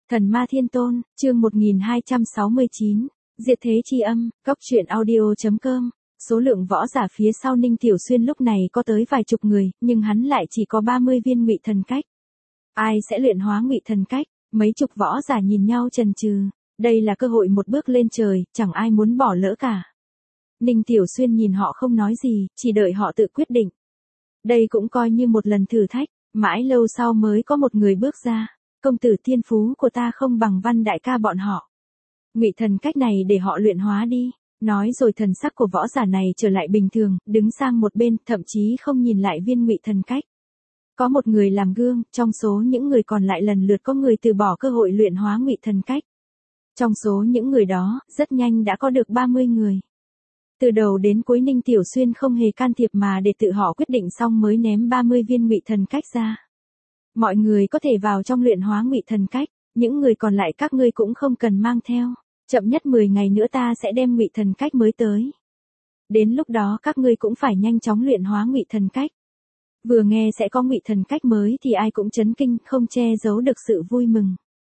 Thần Ma Thiên Tôn, chương 1269, Diệt Thế Chi Âm, Góc Truyện Audio.com. Số lượng võ giả phía sau Ninh Tiểu Xuyên lúc này có tới vài chục người, nhưng hắn lại chỉ có 30 viên ngụy thần cách. Ai sẽ luyện hóa ngụy thần cách? Mấy chục võ giả nhìn nhau chần chừ. Đây là cơ hội một bước lên trời, chẳng ai muốn bỏ lỡ cả. Ninh Tiểu Xuyên nhìn họ không nói gì, chỉ đợi họ tự quyết định. Đây cũng coi như một lần thử thách, mãi lâu sau mới có một người bước ra. Công tử thiên phú của ta không bằng Văn đại ca bọn họ. Ngụy thần cách này để họ luyện hóa đi. Nói rồi thần sắc của võ giả này trở lại bình thường, đứng sang một bên, thậm chí không nhìn lại viên ngụy thần cách. Có một người làm gương, trong số những người còn lại lần lượt có người từ bỏ cơ hội luyện hóa ngụy thần cách. Trong số những người đó, rất nhanh đã có được 30 người. Từ đầu đến cuối Ninh Tiểu Xuyên không hề can thiệp mà để tự họ quyết định xong mới ném 30 viên ngụy thần cách ra. Mọi người có thể vào trong luyện hóa ngụy thần cách, những người còn lại các ngươi cũng không cần mang theo, chậm nhất 10 ngày nữa ta sẽ đem ngụy thần cách mới tới. Đến lúc đó các ngươi cũng phải nhanh chóng luyện hóa ngụy thần cách. Vừa nghe sẽ có ngụy thần cách mới thì ai cũng chấn kinh, không che giấu được sự vui mừng.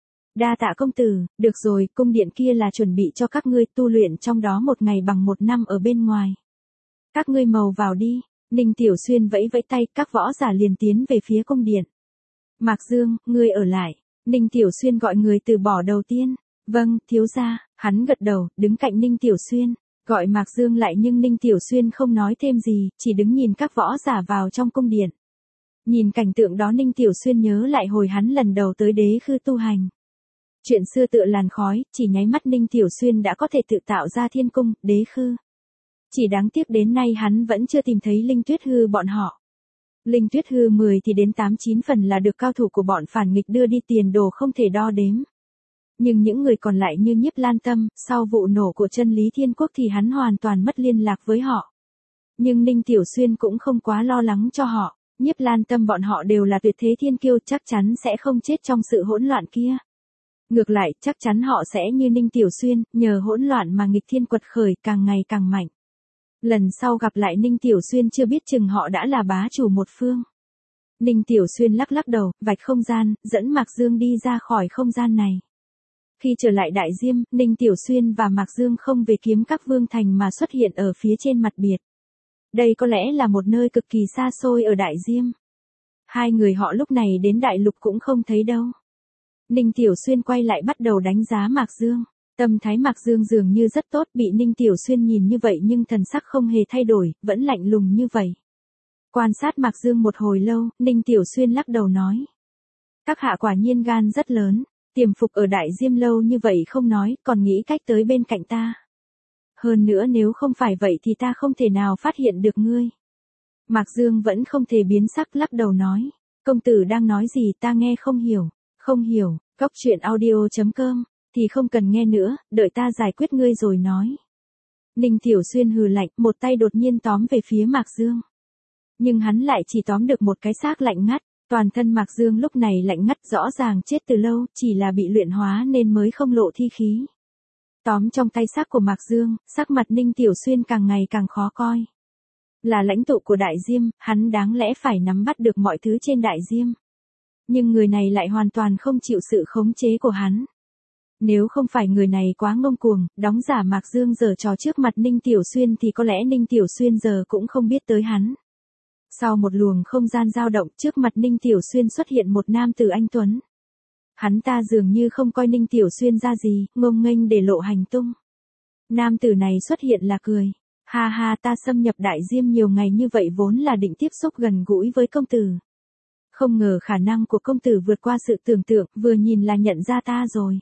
Đa tạ công tử, được rồi, cung điện kia là chuẩn bị cho các ngươi tu luyện trong đó 1 ngày bằng 1 năm ở bên ngoài. Các ngươi màu vào đi. Ninh Tiểu Xuyên vẫy vẫy tay, các võ giả liền tiến về phía cung điện. Mạc Dương, ngươi ở lại. Ninh Tiểu Xuyên gọi người từ bỏ đầu tiên. Vâng, thiếu gia. Hắn gật đầu, đứng cạnh Ninh Tiểu Xuyên. Gọi Mạc Dương lại nhưng Ninh Tiểu Xuyên không nói thêm gì, chỉ đứng nhìn các võ giả vào trong cung điện. Nhìn cảnh tượng đó Ninh Tiểu Xuyên nhớ lại hồi hắn lần đầu tới Đế Khư tu hành. Chuyện xưa tựa làn khói, chỉ nháy mắt Ninh Tiểu Xuyên đã có thể tự tạo ra thiên cung, Đế Khư. Chỉ đáng tiếc đến nay hắn vẫn chưa tìm thấy Linh Tuyết Hư bọn họ. Linh Tuyết Hư 10 thì đến 8-9 phần là được cao thủ của bọn phản nghịch đưa đi tiền đồ không thể đo đếm. Nhưng những người còn lại như Nhiếp Lan Tâm, sau vụ nổ của Chân Lý Thiên Quốc thì hắn hoàn toàn mất liên lạc với họ. Nhưng Ninh Tiểu Xuyên cũng không quá lo lắng cho họ, Nhiếp Lan Tâm bọn họ đều là tuyệt thế thiên kiêu chắc chắn sẽ không chết trong sự hỗn loạn kia. Ngược lại, chắc chắn họ sẽ như Ninh Tiểu Xuyên, nhờ hỗn loạn mà nghịch thiên quật khởi càng ngày càng mạnh. Lần sau gặp lại Ninh Tiểu Xuyên chưa biết chừng họ đã là bá chủ một phương. Ninh Tiểu Xuyên lắc lắc đầu, vạch không gian, dẫn Mạc Dương đi ra khỏi không gian này. Khi trở lại Đại Diêm, Ninh Tiểu Xuyên và Mạc Dương không về Kiếm Các Vương Thành mà xuất hiện ở phía trên mặt biển. Đây có lẽ là một nơi cực kỳ xa xôi ở Đại Diêm. Hai người họ lúc này đến Đại Lục cũng không thấy đâu. Ninh Tiểu Xuyên quay lại bắt đầu đánh giá Mạc Dương. Tâm thái Mạc Dương dường như rất tốt, bị Ninh Tiểu Xuyên nhìn như vậy nhưng thần sắc không hề thay đổi, vẫn lạnh lùng như vậy. Quan sát Mạc Dương một hồi lâu, Ninh Tiểu Xuyên lắc đầu nói. Các hạ quả nhiên gan rất lớn, tiềm phục ở Đại Diêm lâu như vậy không nói, còn nghĩ cách tới bên cạnh ta. Hơn nữa nếu không phải vậy thì ta không thể nào phát hiện được ngươi. Mạc Dương vẫn không thể biến sắc lắc đầu nói. Công tử đang nói gì ta nghe không hiểu. Không hiểu, Góc Truyện Audio.com, thì không cần nghe nữa, đợi ta giải quyết ngươi rồi nói. Ninh Tiểu Xuyên hừ lạnh, một tay đột nhiên tóm về phía Mạc Dương. Nhưng hắn lại chỉ tóm được một cái xác lạnh ngắt, toàn thân Mạc Dương lúc này lạnh ngắt rõ ràng chết từ lâu, chỉ là bị luyện hóa nên mới không lộ thi khí. Tóm trong tay xác của Mạc Dương, sắc mặt Ninh Tiểu Xuyên càng ngày càng khó coi. Là lãnh tụ của Đại Diêm, hắn đáng lẽ phải nắm bắt được mọi thứ trên Đại Diêm. Nhưng người này lại hoàn toàn không chịu sự khống chế của hắn. Nếu không phải người này quá ngông cuồng, đóng giả Mạc Dương giở trò trước mặt Ninh Tiểu Xuyên thì có lẽ Ninh Tiểu Xuyên giờ cũng không biết tới hắn. Sau một luồng không gian dao động trước mặt Ninh Tiểu Xuyên xuất hiện một nam tử anh tuấn. Hắn ta dường như không coi Ninh Tiểu Xuyên ra gì, ngông nghênh để lộ hành tung. Nam tử này xuất hiện là cười. Ha ha, ta xâm nhập Đại Diêm nhiều ngày như vậy vốn là định tiếp xúc gần gũi với công tử. Không ngờ khả năng của công tử vượt qua sự tưởng tượng, vừa nhìn là nhận ra ta rồi.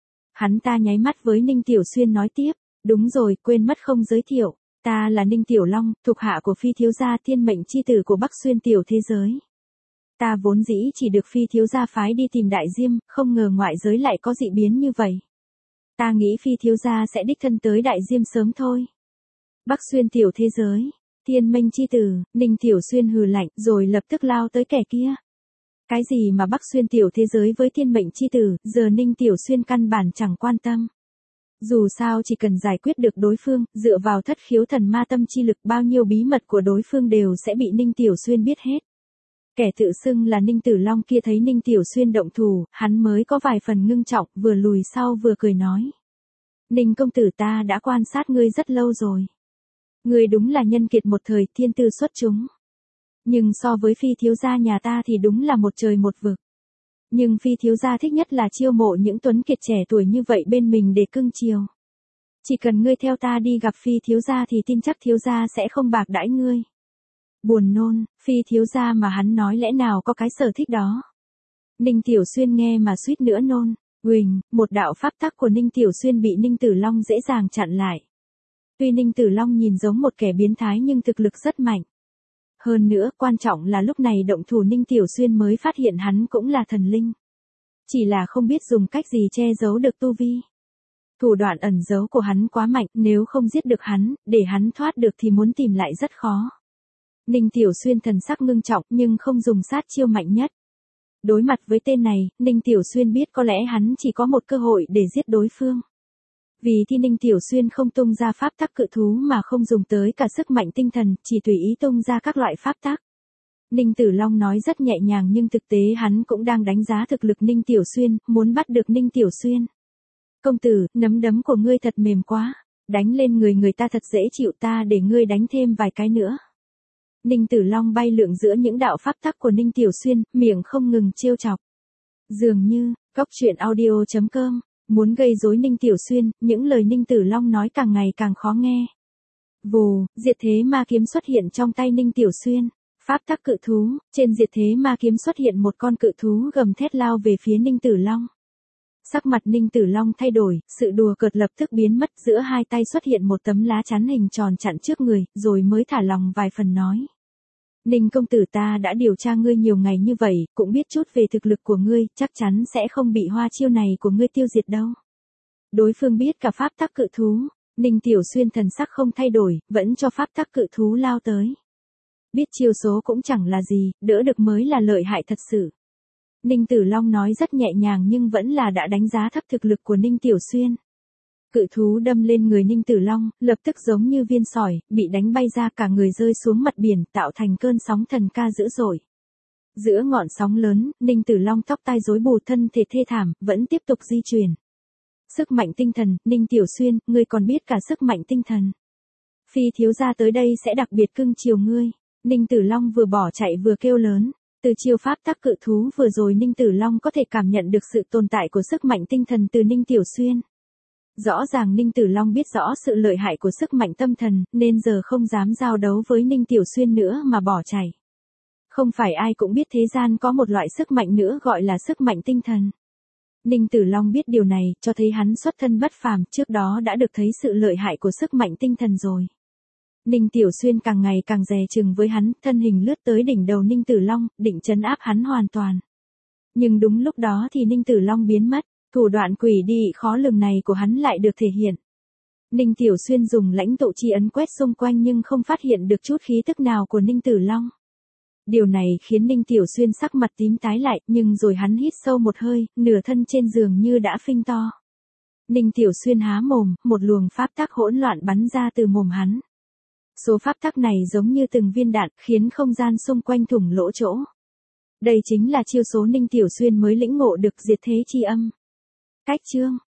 Hắn ta nháy mắt với Ninh Tiểu Xuyên nói tiếp, đúng rồi, quên mất không giới thiệu, ta là Ninh Tiểu Long, thuộc hạ của phi thiếu gia thiên mệnh chi tử của Bắc Xuyên tiểu thế giới. Ta vốn dĩ chỉ được phi thiếu gia phái đi tìm Đại Diêm, không ngờ ngoại giới lại có dị biến như vậy. Ta nghĩ phi thiếu gia sẽ đích thân tới Đại Diêm sớm thôi. Bắc Xuyên tiểu thế giới. Thiên mệnh chi tử, Ninh Tiểu Xuyên hừ lạnh rồi lập tức lao tới kẻ kia. Cái gì mà Bắc Xuyên tiểu thế giới với thiên mệnh chi tử, giờ Ninh Tiểu Xuyên căn bản chẳng quan tâm. Dù sao chỉ cần giải quyết được đối phương, dựa vào thất khiếu thần ma tâm chi lực bao nhiêu bí mật của đối phương đều sẽ bị Ninh Tiểu Xuyên biết hết. Kẻ tự xưng là Ninh Tử Long kia thấy Ninh Tiểu Xuyên động thủ, hắn mới có vài phần ngưng trọng, vừa lùi sau vừa cười nói. Ninh công tử ta đã quan sát ngươi rất lâu rồi. Ngươi đúng là nhân kiệt một thời, thiên tư xuất chúng. Nhưng so với Phi thiếu gia nhà ta thì đúng là một trời một vực. Nhưng Phi thiếu gia thích nhất là chiêu mộ những tuấn kiệt trẻ tuổi như vậy bên mình để cưng chiều. Chỉ cần ngươi theo ta đi gặp Phi thiếu gia thì tin chắc thiếu gia sẽ không bạc đãi ngươi. Buồn nôn, Phi thiếu gia mà hắn nói lẽ nào có cái sở thích đó. Ninh Tiểu Xuyên nghe mà suýt nữa nôn. Huỳnh, một đạo pháp tắc của Ninh Tiểu Xuyên bị Ninh Tử Long dễ dàng chặn lại. Tuy Ninh Tử Long nhìn giống một kẻ biến thái nhưng thực lực rất mạnh. Hơn nữa, quan trọng là lúc này động thủ Ninh Tiểu Xuyên mới phát hiện hắn cũng là thần linh. Chỉ là không biết dùng cách gì che giấu được tu vi. Thủ đoạn ẩn giấu của hắn quá mạnh, nếu không giết được hắn, để hắn thoát được thì muốn tìm lại rất khó. Ninh Tiểu Xuyên thần sắc ngưng trọng nhưng không dùng sát chiêu mạnh nhất. Đối mặt với tên này, Ninh Tiểu Xuyên biết có lẽ hắn chỉ có một cơ hội để giết đối phương. Vì thì Ninh Tiểu Xuyên không tung ra pháp tắc cự thú mà không dùng tới cả sức mạnh tinh thần, chỉ tùy ý tung ra các loại pháp tắc. Ninh Tử Long nói rất nhẹ nhàng nhưng thực tế hắn cũng đang đánh giá thực lực Ninh Tiểu Xuyên, muốn bắt được Ninh Tiểu Xuyên. Công tử, nắm đấm của ngươi thật mềm quá, đánh lên người ta thật dễ chịu, ta để ngươi đánh thêm vài cái nữa. Ninh Tử Long bay lượn giữa những đạo pháp tắc của Ninh Tiểu Xuyên, miệng không ngừng trêu chọc. Dường như, Cóc Truyện Audio.com, muốn gây rối Ninh Tiểu Xuyên, những lời Ninh Tử Long nói càng ngày càng khó nghe. Vù, diệt thế ma kiếm xuất hiện trong tay Ninh Tiểu Xuyên. Pháp tắc cự thú, trên diệt thế ma kiếm xuất hiện một con cự thú gầm thét lao về phía Ninh Tử Long. Sắc mặt Ninh Tử Long thay đổi, sự đùa cợt lập tức biến mất, giữa hai tay xuất hiện một tấm lá chắn hình tròn chặn trước người, rồi mới thả lòng vài phần nói. Ninh công tử ta đã điều tra ngươi nhiều ngày như vậy, cũng biết chút về thực lực của ngươi, chắc chắn sẽ không bị hoa chiêu này của ngươi tiêu diệt đâu. Đối phương biết cả pháp tắc cự thú, Ninh Tiểu Xuyên thần sắc không thay đổi, vẫn cho pháp tắc cự thú lao tới. Biết chiêu số cũng chẳng là gì, đỡ được mới là lợi hại thật sự. Ninh Tử Long nói rất nhẹ nhàng nhưng vẫn là đã đánh giá thấp thực lực của Ninh Tiểu Xuyên. Cự thú đâm lên người Ninh Tử Long, lập tức giống như viên sỏi, bị đánh bay ra cả người rơi xuống mặt biển, tạo thành cơn sóng thần ca dữ dội. Giữa ngọn sóng lớn, Ninh Tử Long tóc tai rối bù, thân thể thê thảm, vẫn tiếp tục di chuyển. Sức mạnh tinh thần, Ninh Tiểu Xuyên, ngươi còn biết cả sức mạnh tinh thần. Phi thiếu gia tới đây sẽ đặc biệt cưng chiều ngươi. Ninh Tử Long vừa bỏ chạy vừa kêu lớn. Từ chiêu pháp tắc cự thú vừa rồi Ninh Tử Long có thể cảm nhận được sự tồn tại của sức mạnh tinh thần từ Ninh Tiểu Xuyên. Rõ ràng Ninh Tử Long biết rõ sự lợi hại của sức mạnh tâm thần, nên giờ không dám giao đấu với Ninh Tiểu Xuyên nữa mà bỏ chạy. Không phải ai cũng biết thế gian có một loại sức mạnh nữa gọi là sức mạnh tinh thần. Ninh Tử Long biết điều này, cho thấy hắn xuất thân bất phàm, trước đó đã được thấy sự lợi hại của sức mạnh tinh thần rồi. Ninh Tiểu Xuyên càng ngày càng dè chừng với hắn, thân hình lướt tới đỉnh đầu Ninh Tử Long, định trấn áp hắn hoàn toàn. Nhưng đúng lúc đó thì Ninh Tử Long biến mất, thủ đoạn quỷ đi khó lường này của hắn lại được thể hiện. Ninh Tiểu Xuyên dùng lãnh tụ chi ấn quét xung quanh nhưng không phát hiện được chút khí tức nào của Ninh Tử Long. Điều này khiến Ninh Tiểu Xuyên sắc mặt tím tái lại, nhưng rồi hắn hít sâu một hơi, nửa thân trên giường như đã phình to. Ninh Tiểu Xuyên há mồm, một luồng pháp tắc hỗn loạn bắn ra từ mồm hắn. Số pháp tắc này giống như từng viên đạn, khiến không gian xung quanh thủng lỗ chỗ. Đây chính là chiêu số Ninh Tiểu Xuyên mới lĩnh ngộ được diệt thế chi âm. Cách chương